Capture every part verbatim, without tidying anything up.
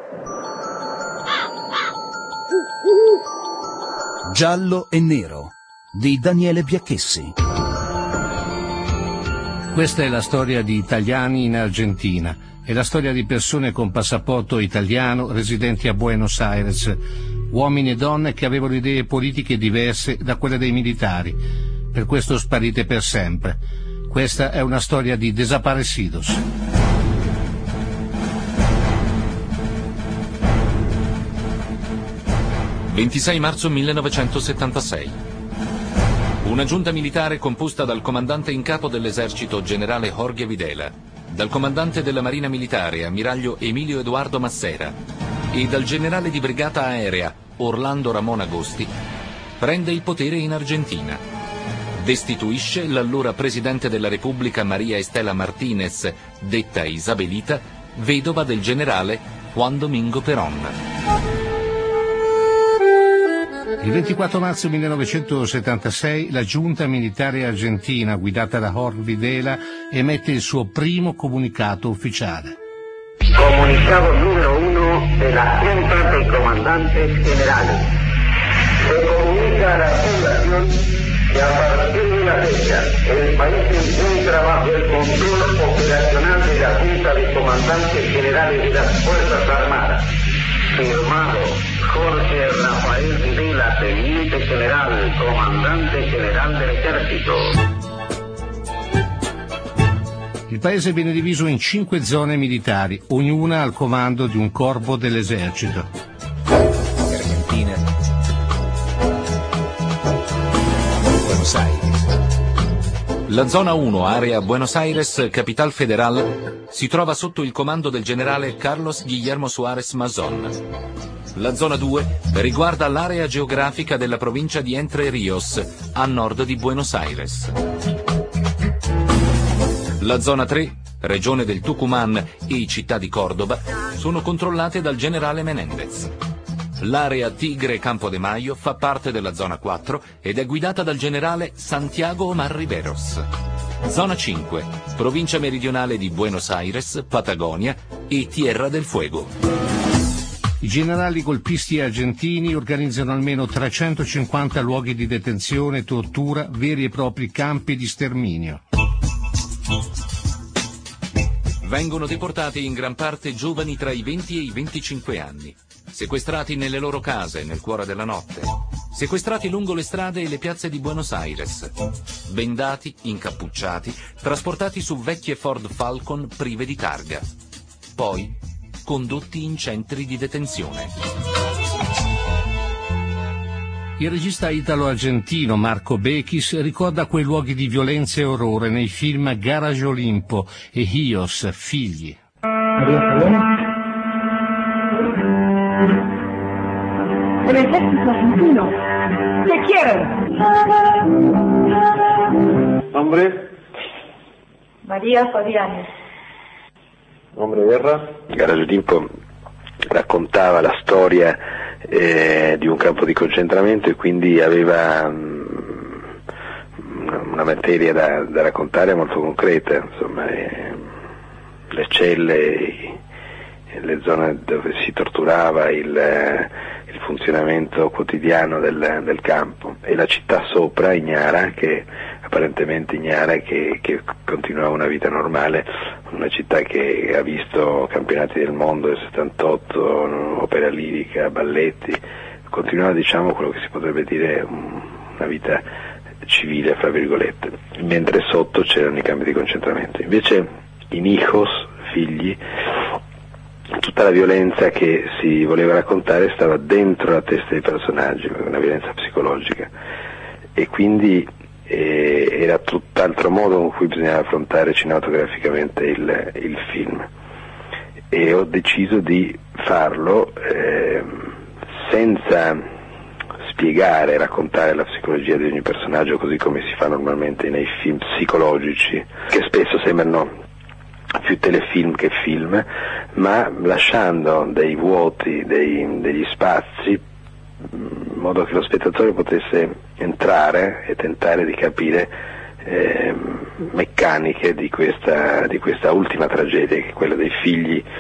Giallo e nero di Daniele Biacchessi. Questa è la storia di italiani in Argentina. È la storia di persone con passaporto italiano residenti a Buenos Aires, uomini e donne che avevano idee politiche diverse da quelle dei militari, per questo sparite per sempre. Questa è una storia di desaparecidos. ventisei marzo millenovecentosettantasei. Una giunta militare composta dal comandante in capo dell'esercito generale Jorge Videla, dal comandante della Marina Militare ammiraglio Emilio Edoardo Massera e dal generale di brigata aerea Orlando Ramon Agosti, prende il potere in Argentina. Destituisce l'allora presidente della Repubblica Maria Estela Martínez, detta Isabelita, vedova del generale Juan Domingo Perón. Il ventiquattro marzo millenovecentosettantasei la giunta militare argentina, guidata da Jorge Videla, emette il suo primo comunicato ufficiale. Comunicado número uno de la Junta de Comandantes Generales. Se comunica a la población que a partir de la fecha el país se encuentra bajo el control operacional de la Junta de Comandantes Generales de las Fuerzas Armadas. Firmado Jorge Rafael Videla, Teniente General, Comandante General del Ejército. Il paese viene diviso in cinque zone militari, ognuna al comando di un corpo dell'esercito. Argentina. Buenos Aires. La zona uno, area Buenos Aires, capital federal, si trova sotto il comando del generale Carlos Guillermo Suárez Mazón. La zona due riguarda l'area geografica della provincia di Entre Ríos, a nord di Buenos Aires. La zona tre, regione del Tucumán e città di Córdoba, sono controllate dal generale Menéndez. L'area Tigre Campo de Mayo fa parte della zona quattro ed è guidata dal generale Santiago Omar Riveros. Zona cinque, provincia meridionale di Buenos Aires, Patagonia e Tierra del Fuego. I generali golpisti argentini organizzano almeno trecentocinquanta luoghi di detenzione e tortura, veri e propri campi di sterminio. Vengono deportati in gran parte giovani tra i venti e i venticinque anni, sequestrati nelle loro case nel cuore della notte, sequestrati lungo le strade e le piazze di Buenos Aires, bendati, incappucciati, trasportati su vecchie Ford Falcon prive di targa, poi condotti in centri di detenzione. Il regista italo-argentino Marco Bechis ricorda quei luoghi di violenza e orrore nei film Garage Olimpo e Hios, Figli. El ejército argentino. ¿Qué quieren? ¿Nombre? María Fabiani. Nombre de guerra? Garage Olimpo raccontava la storia eh, di un campo di concentramento e quindi aveva um, una materia da, da raccontare molto concreta, insomma, eh, le celle, le zone dove si torturava, il, il funzionamento quotidiano del, del campo, e la città sopra, Ignara, che apparentemente ignara che, che continuava una vita normale, una città che ha visto campionati del mondo del settantotto, opera lirica, balletti, continuava, diciamo, quello che si potrebbe dire una vita civile, fra virgolette, mentre sotto c'erano i campi di concentramento. Invece in Hijos, Figli, tutta la violenza che si voleva raccontare stava dentro la testa dei personaggi, una violenza psicologica, e quindi eh, era tutt'altro modo con cui bisognava affrontare cinematograficamente il, il film, e ho deciso di farlo eh, senza spiegare, raccontare la psicologia di ogni personaggio così come si fa normalmente nei film psicologici, che spesso sembrano più telefilm che film, ma lasciando dei vuoti, dei, degli spazi, in modo che lo spettatore potesse entrare e tentare di capire eh, meccaniche di questa, di questa ultima tragedia, che è quella dei figli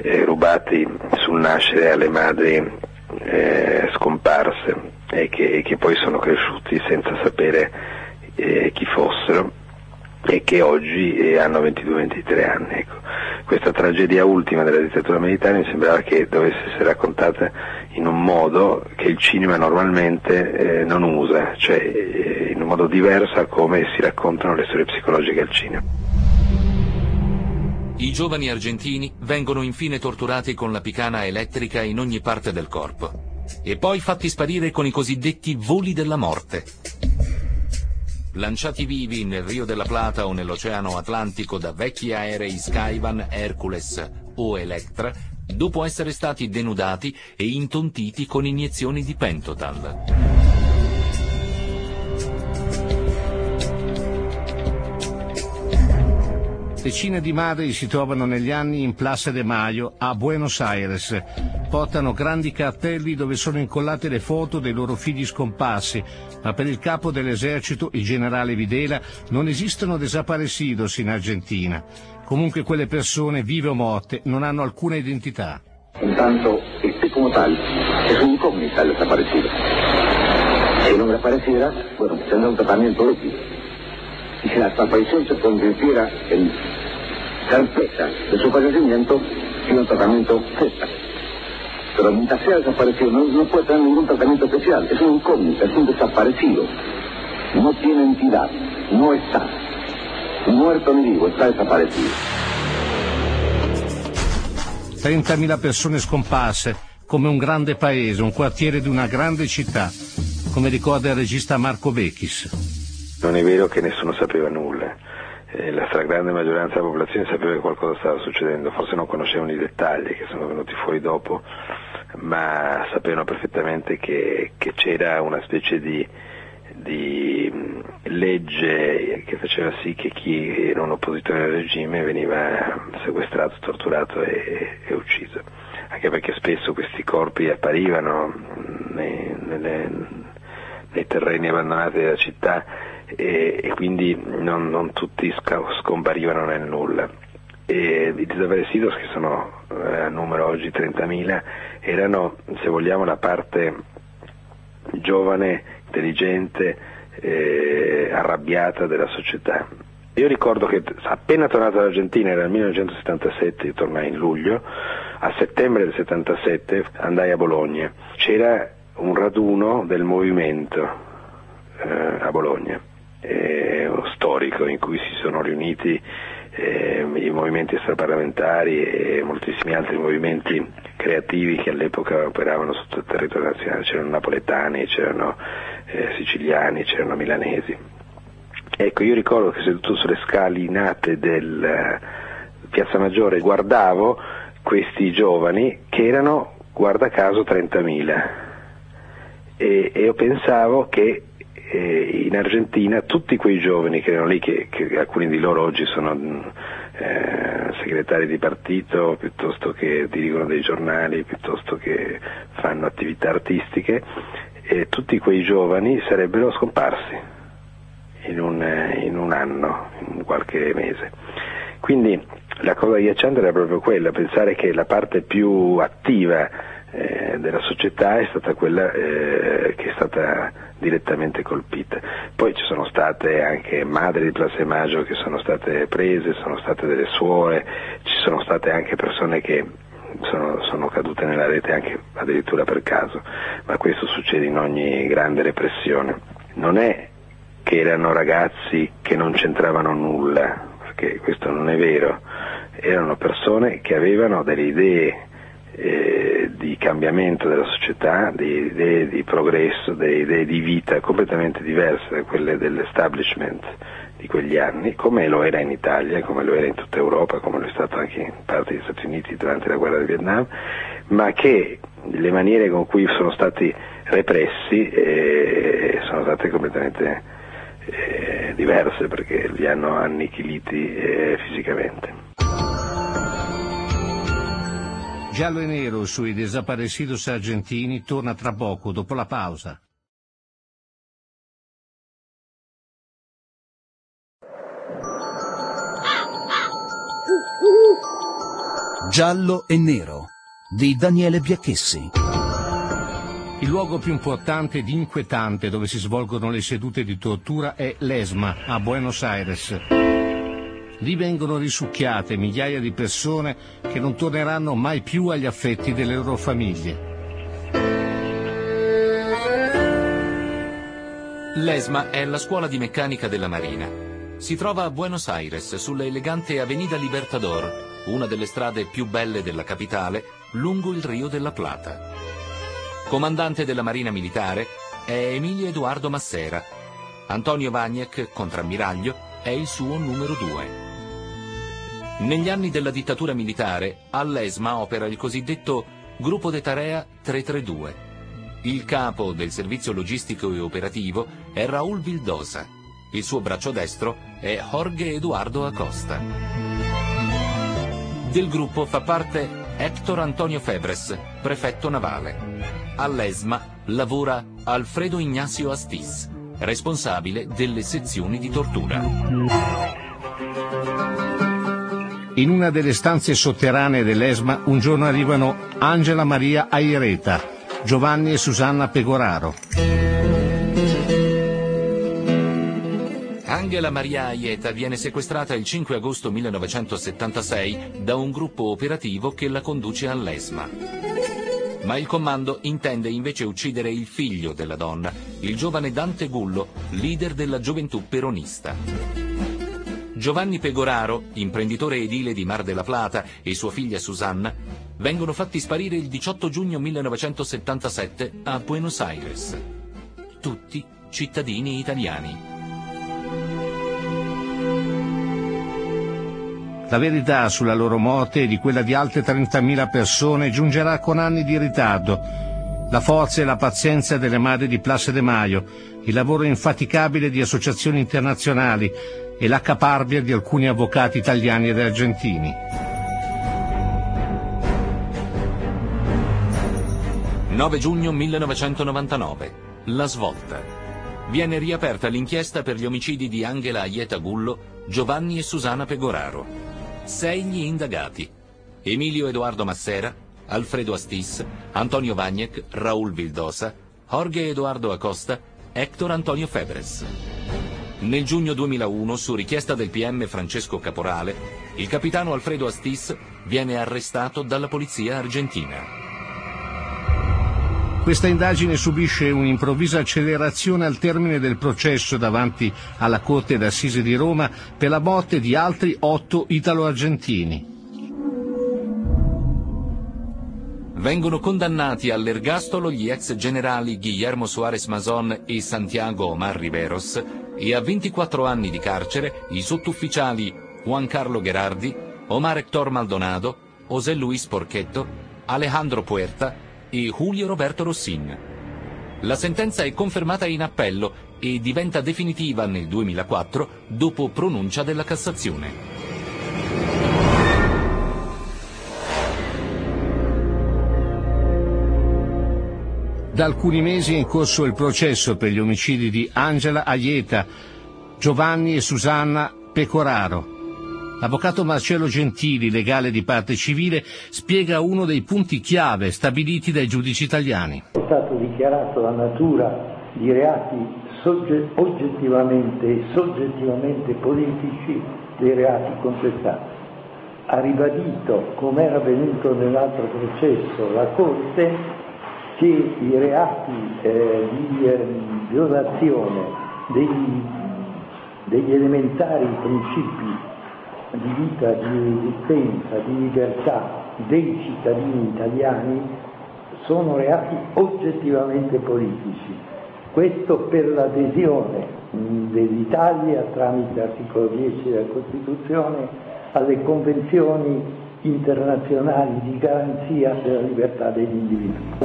eh, rubati sul nascere alle madri eh, scomparse e che, e che poi sono cresciuti senza sapere eh, chi fossero e che oggi eh, hanno ventidue ventitré anni. Ecco. Questa tragedia ultima della dittatura militare mi sembrava che dovesse essere raccontata in un modo che il cinema normalmente eh, non usa, cioè eh, in un modo diverso a come si raccontano le storie psicologiche al cinema. I giovani argentini vengono infine torturati con la picana elettrica in ogni parte del corpo e poi fatti sparire con i cosiddetti voli della morte. Lanciati vivi nel Rio della Plata o nell'Oceano Atlantico da vecchi aerei Skyvan, Hercules o Electra, dopo essere stati denudati e intontiti con iniezioni di Pentotal. Decine di madri si trovano negli anni in Plaza de Mayo a Buenos Aires. Portano grandi cartelli dove sono incollate le foto dei loro figli scomparsi, ma per il capo dell'esercito, il generale Videla, non esistono desaparecidos in Argentina. Comunque quelle persone, vive o morte, non hanno alcuna identità. Intanto, este como tal, es un incógnita el desaparecido. Si no desapareciera, bueno, tendrá un tratamiento ético. Y si la desaparición se convirtiera en certeza de su fallecimiento, tiene un tratamiento cesta. Pero mientras sea desaparecido, no, no puede tener ningún tratamiento especial. Es un incógnita, es un desaparecido. No tiene entidad, no está. Muerto ni vivo, está desaparecido. trentamila persone scomparse, come un grande paese, un quartiere di una grande città, come ricorda il regista Marco Bechis. Non è vero che nessuno sapeva nulla, eh, la stragrande maggioranza della popolazione sapeva che qualcosa stava succedendo, forse non conoscevano i dettagli che sono venuti fuori dopo, ma sapevano perfettamente che, che c'era una specie di, di legge che faceva sì che chi era un oppositore al regime veniva sequestrato, torturato e, e ucciso, anche perché spesso questi corpi apparivano nei, nelle, nei terreni abbandonati della città e, e quindi non, non tutti scomparivano nel nulla. E i desaparecidos, che sono eh, a numero oggi trentamila, erano, se vogliamo, la parte giovane, intelligente, eh, arrabbiata della società. Io ricordo che appena tornato dall'Argentina, era nel millenovecentosettantasette, io tornai in luglio, a settembre del settantasette andai a Bologna, c'era un raduno del movimento eh, a Bologna, eh, storico, in cui si sono riuniti eh, i movimenti extraparlamentari e moltissimi altri movimenti creativi che all'epoca operavano su tutto il territorio nazionale. C'erano napoletani, c'erano eh, siciliani, c'erano milanesi. Ecco, io ricordo che seduto sulle scalinate del eh, Piazza Maggiore guardavo questi giovani che erano, guarda caso, trentamila, e, e io pensavo che eh, in Argentina tutti quei giovani che erano lì, che, che alcuni di loro oggi sono eh, segretari di partito, piuttosto che dirigono dei giornali, piuttosto che fanno attività artistiche, e tutti quei giovani sarebbero scomparsi in un, in un anno, in qualche mese. Quindi la cosa agghiacciante era proprio quella, pensare che la parte più attiva eh, della società è stata quella eh, che è stata direttamente colpita. Poi ci sono state anche madri di Plaza de Mayo che sono state prese, sono state delle suore, ci sono state anche persone che sono, sono cadute nella rete anche addirittura per caso, ma questo succede in ogni grande repressione. Non è che erano ragazzi che non c'entravano nulla, perché questo non è vero, erano persone che avevano delle idee eh, di cambiamento della società, delle idee di progresso, delle idee di vita completamente diverse da quelle dell'establishment di quegli anni, come lo era in Italia, come lo era in tutta Europa, come lo è stato anche in parte degli Stati Uniti durante la guerra del Vietnam, ma che le maniere con cui sono stati repressi eh, sono state completamente Eh, diverse, perché li hanno annichiliti eh, fisicamente. Giallo e nero sui desaparecidos argentini torna tra poco, dopo la pausa. Giallo e Nero di Daniele Biacchessi. Il luogo più importante ed inquietante dove si svolgono le sedute di tortura è l'ESMA, a Buenos Aires. Lì vengono risucchiate migliaia di persone che non torneranno mai più agli affetti delle loro famiglie. L'ESMA è la scuola di meccanica della Marina. Si trova a Buenos Aires, sulla elegante Avenida Libertador, una delle strade più belle della capitale, lungo il Rio della Plata. Comandante della Marina Militare è Emilio Edoardo Massera. Antonio Vagnek, contrammiraglio, è il suo numero due. Negli anni della dittatura militare, all'ESMA opera il cosiddetto Gruppo de Tarea trecentotrentadue. Il capo del servizio logistico e operativo è Raúl Vildosa. Il suo braccio destro è Jorge Eduardo Acosta. Del gruppo fa parte Héctor Antonio Febres, prefetto navale. All'ESMA lavora Alfredo Ignacio Astiz, responsabile delle sezioni di tortura. In una delle stanze sotterranee dell'ESMA un giorno arrivano Angela Maria Aireta, Giovanni e Susanna Pegoraro. Angela Maria Aieta viene sequestrata il cinque agosto millenovecentosettantasei da un gruppo operativo che la conduce all'ESMA. Ma il comando intende invece uccidere il figlio della donna, il giovane Dante Gullo, leader della gioventù peronista. Giovanni Pegoraro, imprenditore edile di Mar della Plata, e sua figlia Susanna vengono fatti sparire il diciotto giugno millenovecentosettantasette a Buenos Aires. Tutti cittadini italiani. La verità sulla loro morte e di quella di altre trentamila persone giungerà con anni di ritardo. La forza e la pazienza delle madri di Place de Mayo, il lavoro infaticabile di associazioni internazionali e la caparbia di alcuni avvocati italiani ed argentini. nove giugno millenovecentonovantanove. La svolta. Viene riaperta l'inchiesta per gli omicidi di Angela Aieta Gullo, Giovanni e Susanna Pegoraro. Sei gli indagati: Emilio Edoardo Massera, Alfredo Astiz, Antonio Vagnek, Raúl Vildosa, Jorge Eduardo Acosta, Héctor Antonio Febres. Nel giugno duemilauno, su richiesta del P M Francesco Caporale, il capitano Alfredo Astiz viene arrestato dalla polizia argentina. Questa indagine subisce un'improvvisa accelerazione al termine del processo davanti alla Corte d'Assise di Roma per la morte di altri otto italo-argentini. Vengono condannati all'ergastolo gli ex generali Guillermo Suárez Mazón e Santiago Omar Riveros e a ventiquattro anni di carcere i sottufficiali Juan Carlo Gherardi, Omar Héctor Maldonado, José Luis Porchetto, Alejandro Puerta e Julio Roberto Rossin. La sentenza è confermata in appello e diventa definitiva nel duemilaquattro dopo pronuncia della Cassazione. Da alcuni mesi è in corso il processo per gli omicidi di Angela Aieta, Giovanni e Susanna Pegoraro. L'avvocato Marcello Gentili, legale di parte civile, spiega uno dei punti chiave stabiliti dai giudici italiani. È stato dichiarato la natura di reati sogge- oggettivamente e soggettivamente politici dei reati contestati. Ha ribadito, come era avvenuto nell'altro processo, la Corte, che i reati eh, di eh, violazione degli, degli elementari principi di vita, di esistenza, di libertà dei cittadini italiani sono reati oggettivamente politici. Questo per l'adesione dell'Italia tramite l'articolo dieci della Costituzione alle convenzioni internazionali di garanzia della libertà degli individui.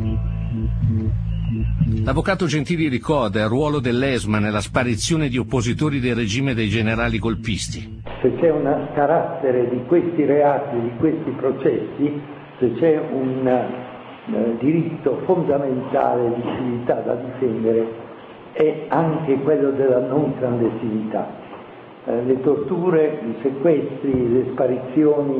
L'avvocato Gentili ricorda il ruolo dell'ESMA nella sparizione di oppositori del regime dei generali golpisti. Se c'è un carattere di questi reati, di questi processi, se c'è un eh, diritto fondamentale di civiltà da difendere, è anche quello della non clandestinità. Eh, le torture, i sequestri, le sparizioni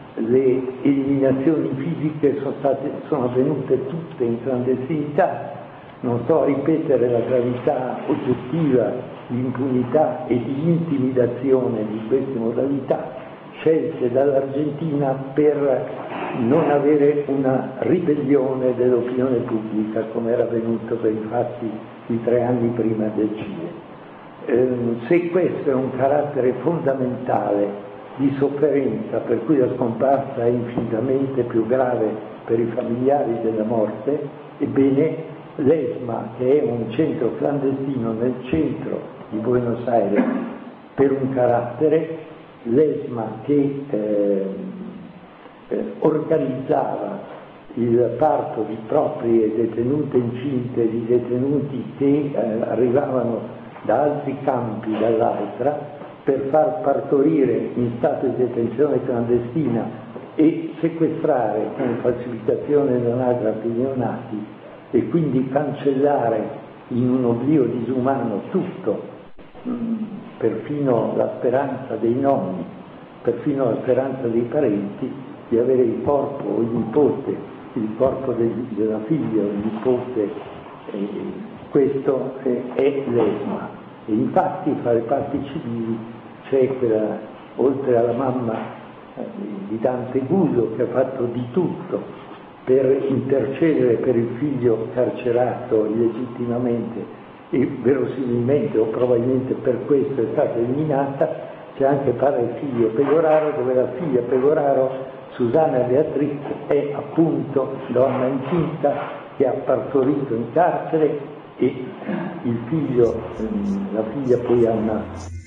le eliminazioni fisiche sono, state, sono avvenute tutte in clandestinità. Non sto a ripetere la gravità oggettiva di impunità e di intimidazione di queste modalità scelte dall'Argentina per non avere una ribellione dell'opinione pubblica come era avvenuto per i fatti di tre anni prima del Cile. Eh, se questo è un carattere fondamentale di sofferenza per cui la scomparsa è infinitamente più grave per i familiari della morte, ebbene l'ESMA, che è un centro clandestino nel centro di Buenos Aires per un carattere, l'ESMA che eh, eh, organizzava il parto di proprie detenute incinte, di detenuti che eh, arrivavano da altri campi dall'altra, per far partorire in stato di detenzione clandestina e sequestrare con falsificazione dell'anagrafe i neonati e quindi cancellare in un oblio disumano tutto, perfino la speranza dei nonni, perfino la speranza dei parenti di avere il corpo o il nipote, il corpo del, della figlia o il nipote, eh, questo è, è l'ESMA. E infatti fra le parti civili c'è quella, oltre alla mamma eh, di Dante Guso, che ha fatto di tutto per intercedere per il figlio carcerato illegittimamente e verosimilmente o probabilmente per questo è stata eliminata, c'è anche Padre e Figlio Pegoraro, dove la figlia Pegoraro, Susana Beatriz, è appunto donna incinta che ha partorito in carcere e il figlio, la figlia poi ha una...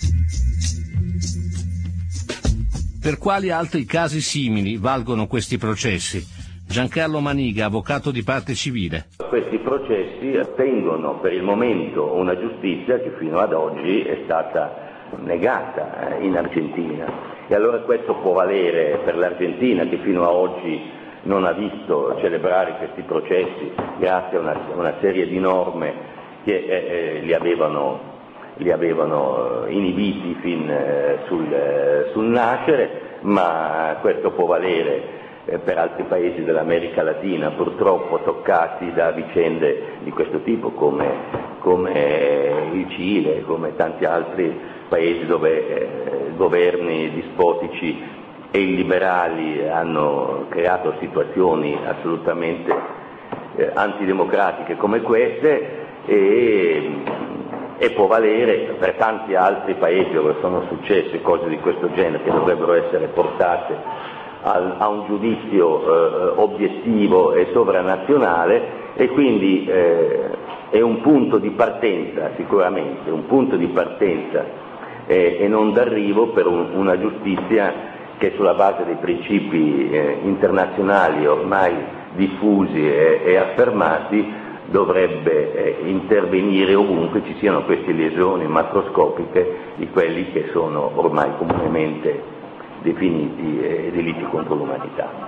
Per quali altri casi simili valgono questi processi? Giancarlo Maniga, avvocato di parte civile. Questi processi ottengono per il momento una giustizia che fino ad oggi è stata negata in Argentina. E allora questo può valere per l'Argentina, che fino a oggi non ha visto celebrare questi processi grazie a una, una serie di norme che eh, li avevano li avevano inibiti fin eh, sul, eh, sul nascere, ma questo può valere eh, per altri paesi dell'America Latina, purtroppo toccati da vicende di questo tipo, come, come il Cile, come tanti altri paesi dove eh, governi dispotici e illiberali hanno creato situazioni assolutamente eh, antidemocratiche come queste, e e può valere per tanti altri paesi dove sono successe cose di questo genere, che dovrebbero essere portate a, a un giudizio eh, obiettivo e sovranazionale, e quindi eh, è un punto di partenza, sicuramente, un punto di partenza eh, e non d'arrivo per un, una giustizia che sulla base dei principi eh, internazionali ormai diffusi e, e affermati dovrebbe eh, intervenire ovunque ci siano queste lesioni macroscopiche di quelli che sono ormai comunemente definiti eh, delitti contro l'umanità.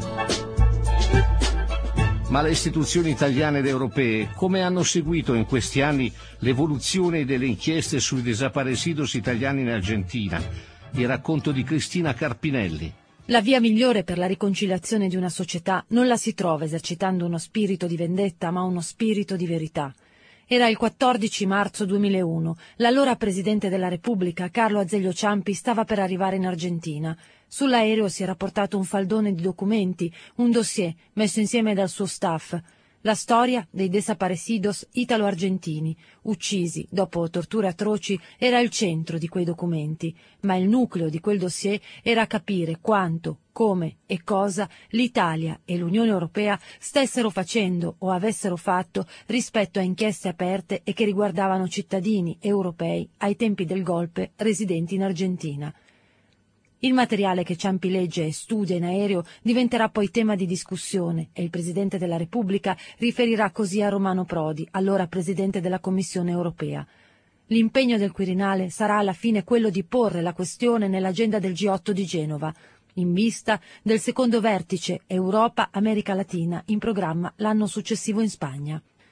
Ma le istituzioni italiane ed europee come hanno seguito in questi anni l'evoluzione delle inchieste sui desaparecidos italiani in Argentina? Il racconto di Cristina Carpinelli. La via migliore per la riconciliazione di una società non la si trova esercitando uno spirito di vendetta, ma uno spirito di verità. Era il quattordici marzo duemilauno. L'allora Presidente della Repubblica, Carlo Azeglio Ciampi, stava per arrivare in Argentina. Sull'aereo si era portato un faldone di documenti, un dossier messo insieme dal suo staff. La storia dei desaparecidos italo-argentini, uccisi dopo torture atroci, era il centro di quei documenti, ma il nucleo di quel dossier era capire quanto, come e cosa l'Italia e l'Unione Europea stessero facendo o avessero fatto rispetto a inchieste aperte e che riguardavano cittadini europei ai tempi del golpe residenti in Argentina. Il materiale che Ciampi legge e studia in aereo diventerà poi tema di discussione e il Presidente della Repubblica riferirà così a Romano Prodi, allora Presidente della Commissione europea. L'impegno del Quirinale sarà alla fine quello di porre la questione nell'agenda del G otto di Genova, in vista del secondo vertice Europa-America Latina in programma l'anno successivo in Spagna.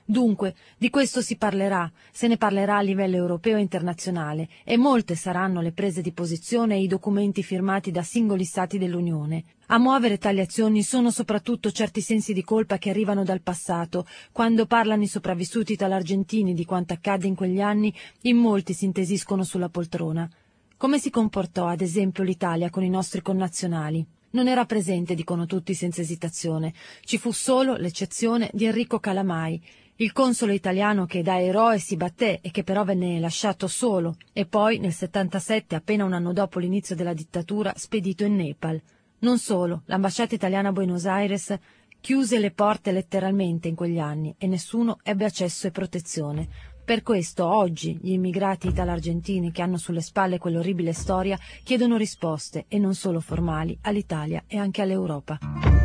Dunque, di questo si parlerà, se ne parlerà a livello europeo e internazionale, e molte saranno le prese di posizione e i documenti firmati da singoli Stati dell'Unione. A muovere tali azioni sono soprattutto certi sensi di colpa che arrivano dal passato. Quando parlano i sopravvissuti italargentini di quanto accadde in quegli anni, in molti si intesiscono sulla poltrona. Come si comportò, ad esempio, l'Italia con i nostri connazionali? Non era presente, dicono tutti senza esitazione. Ci fu solo l'eccezione di Enrico Calamai, il console italiano che da eroe si batté e che però venne lasciato solo, e poi nel settantasette, appena un anno dopo l'inizio della dittatura, spedito in Nepal. Non solo, l'ambasciata italiana a Buenos Aires chiuse le porte letteralmente in quegli anni e nessuno ebbe accesso e protezione. Per questo oggi gli immigrati italargentini che hanno sulle spalle quell'orribile storia chiedono risposte, e non solo formali, all'Italia e anche all'Europa.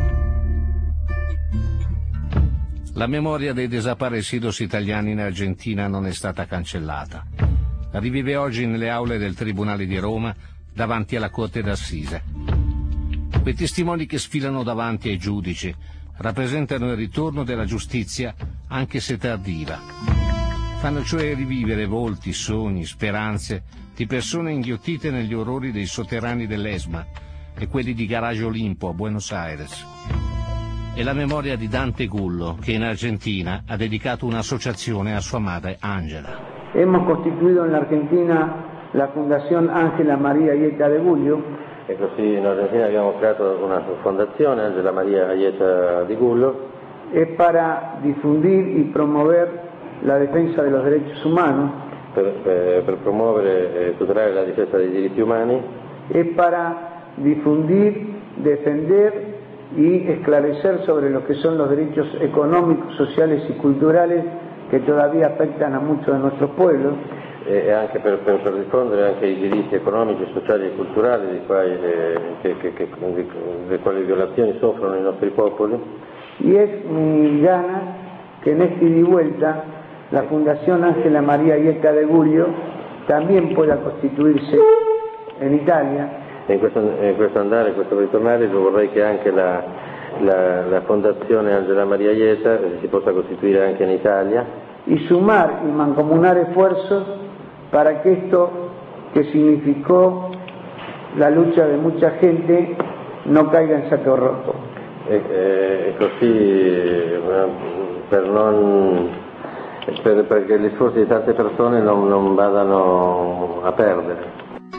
La memoria dei desaparecidos italiani in Argentina non è stata cancellata. Rivive oggi nelle aule del Tribunale di Roma davanti alla Corte d'Assise. Quei testimoni che sfilano davanti ai giudici rappresentano il ritorno della giustizia, anche se tardiva. Fanno cioè rivivere volti, sogni, speranze di persone inghiottite negli orrori dei sotterranei dell'Esma e quelli di Garage Olimpo a Buenos Aires. È la memoria di Dante Gullo, che in Argentina ha dedicato un'associazione a sua madre Angela. Hemos constituido en la Argentina la Fundación Ángela María Aieta de Gullo. E così in Argentina abbiamo creato una fondazione, Angela María Aieta di Gullo. Es para difundir y promover la defensa de los derechos humanos. Per, per, per promuovere e tutelare la difesa dei diritti umani. Es para difundir, defender y esclarecer sobre lo que son los derechos económicos, sociales y culturales que todavía afectan a muchos de nuestros pueblos. E anche per, per, per diffondere anche i diritti economici, sociali e culturali di quali, eh, che, che, che, di, di quali violazioni soffrono i nostri popoli. Y es mi gana que en esta ida y vuelta la Fundación Ángela María Aieta de Gullo también pueda costituirse en Italia. E in questo, in questo andare, in questo ritornare, vorrei che anche la, la, la Fondazione Angela María Aieta si possa costituire anche in Italia. Y sumar y mancomunar esfuerzos para que esto que significó la lucha de mucha gente no caiga en saco roto. E, e così per non per, perché gli sforzi di tante persone non, non vadano a perdere.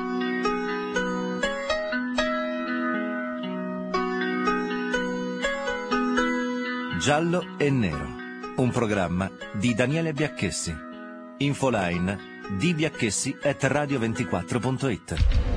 Giallo e Nero, un programma di Daniele Biacchessi. Infoline d biacchessi at radio ventiquattro punto it.